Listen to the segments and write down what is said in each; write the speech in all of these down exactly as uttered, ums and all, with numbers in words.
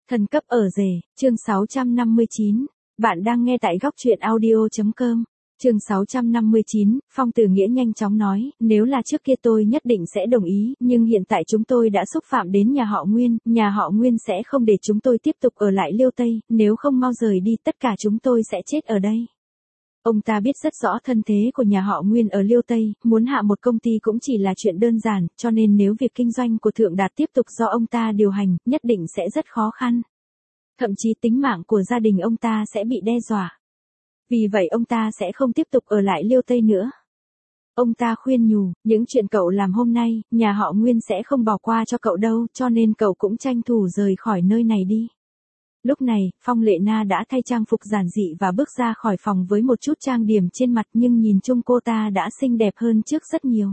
Thần cấp ở rể, chương sáu trăm năm mươi chín. Bạn đang nghe tại góc truyện audio.com. Chương sáu trăm năm mươi chín, Phong Tử Nghĩa nhanh chóng nói, nếu là trước kia tôi nhất định sẽ đồng ý, nhưng hiện tại chúng tôi đã xúc phạm đến nhà họ Nguyên, nhà họ Nguyên sẽ không để chúng tôi tiếp tục ở lại Liêu Tây, nếu không mau rời đi tất cả chúng tôi sẽ chết ở đây. Ông ta biết rất rõ thân thế của nhà họ Nguyên ở Liêu Tây, muốn hạ một công ty cũng chỉ là chuyện đơn giản, cho nên nếu việc kinh doanh của Thượng Đạt tiếp tục do ông ta điều hành, nhất định sẽ rất khó khăn. Thậm chí tính mạng của gia đình ông ta sẽ bị đe dọa. Vì vậy ông ta sẽ không tiếp tục ở lại Liêu Tây nữa. Ông ta khuyên nhủ, những chuyện cậu làm hôm nay, nhà họ Nguyên sẽ không bỏ qua cho cậu đâu, cho nên cậu cũng tranh thủ rời khỏi nơi này đi. Lúc này, Phong Lệ Na đã thay trang phục giản dị và bước ra khỏi phòng với một chút trang điểm trên mặt, nhưng nhìn chung cô ta đã xinh đẹp hơn trước rất nhiều.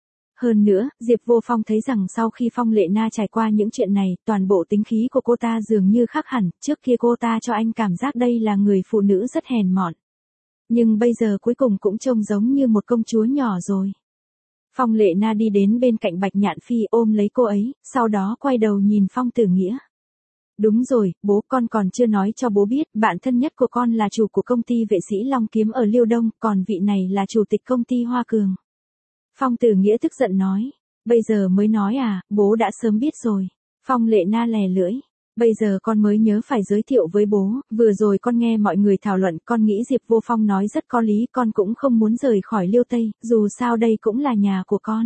Hơn nữa, Diệp Vô Phong thấy rằng sau khi Phong Lệ Na trải qua những chuyện này, toàn bộ tính khí của cô ta dường như khác hẳn, trước kia cô ta cho anh cảm giác đây là người phụ nữ rất hèn mọn. Nhưng bây giờ cuối cùng cũng trông giống như một công chúa nhỏ rồi. Phong Lệ Na đi đến bên cạnh Bạch Nhạn Phi ôm lấy cô ấy, sau đó quay đầu nhìn Phong Tử Nghĩa. Đúng rồi, bố, con còn chưa nói cho bố biết, bạn thân nhất của con là chủ của công ty vệ sĩ Long Kiếm ở Liêu Đông, còn vị này là chủ tịch công ty Hoa Cường. Phong Tử Nghĩa tức giận nói, bây giờ mới nói à, bố đã sớm biết rồi. Phong Lệ Na lè lưỡi, bây giờ con mới nhớ phải giới thiệu với bố, vừa rồi con nghe mọi người thảo luận, con nghĩ Diệp Vô Phong nói rất có lý, con cũng không muốn rời khỏi Liêu Tây, dù sao đây cũng là nhà của con.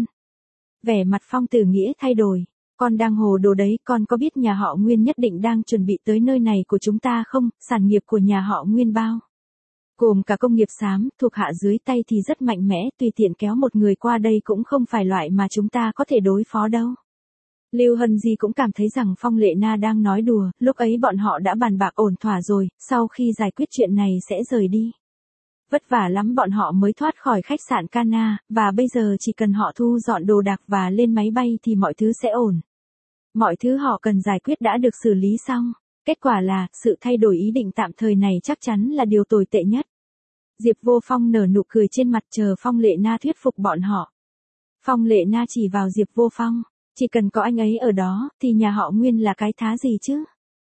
Vẻ mặt Phong Tử Nghĩa thay đổi. Con đang hồ đồ đấy, con có biết nhà họ Nguyên nhất định đang chuẩn bị tới nơi này của chúng ta không, sản nghiệp của nhà họ Nguyên bao gồm cả công nghiệp xám, thuộc hạ dưới tay thì rất mạnh mẽ, tùy tiện kéo một người qua đây cũng không phải loại mà chúng ta có thể đối phó đâu. Lưu Hân Di cũng cảm thấy rằng Phong Lệ Na đang nói đùa, lúc ấy bọn họ đã bàn bạc ổn thỏa rồi, sau khi giải quyết chuyện này sẽ rời đi. Vất vả lắm bọn họ mới thoát khỏi khách sạn Cana, và bây giờ chỉ cần họ thu dọn đồ đạc và lên máy bay thì mọi thứ sẽ ổn. Mọi thứ họ cần giải quyết đã được xử lý xong. Kết quả là, sự thay đổi ý định tạm thời này chắc chắn là điều tồi tệ nhất. Diệp Vô Phong nở nụ cười trên mặt chờ Phong Lệ Na thuyết phục bọn họ. Phong Lệ Na chỉ vào Diệp Vô Phong, chỉ cần có anh ấy ở đó, thì nhà họ Nguyên là cái thá gì chứ?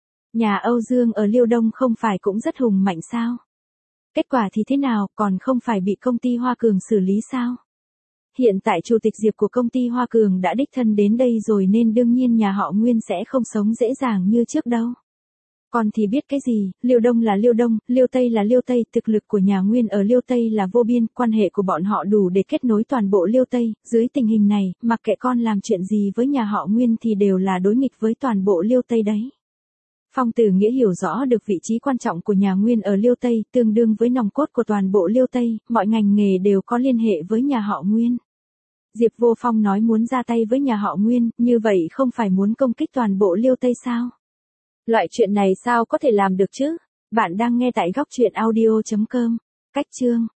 Nhà Âu Dương ở Liêu Đông không phải cũng rất hùng mạnh sao? Kết quả thì thế nào, còn không phải bị công ty Hoa Cường xử lý sao? Hiện tại chủ tịch Diệp của công ty Hoa Cường đã đích thân đến đây rồi nên đương nhiên nhà họ Nguyên sẽ không sống dễ dàng như trước đâu. Còn thì biết cái gì, Liêu Đông là Liêu Đông, Liêu Tây là Liêu Tây, thực lực của nhà Nguyên ở Liêu Tây là vô biên, quan hệ của bọn họ đủ để kết nối toàn bộ Liêu Tây, dưới tình hình này, mặc kệ con làm chuyện gì với nhà họ Nguyên thì đều là đối nghịch với toàn bộ Liêu Tây đấy. Phong Tử Nghĩa hiểu rõ được vị trí quan trọng của nhà Nguyên ở Liêu Tây, tương đương với nòng cốt của toàn bộ Liêu Tây, mọi ngành nghề đều có liên hệ với nhà họ Nguyên. Diệp Vô Phong nói muốn ra tay với nhà họ Nguyên, như vậy không phải muốn công kích toàn bộ Liêu Tây sao? Loại chuyện này sao có thể làm được chứ? Bạn đang nghe tại góc truyện audio.com. Cách chương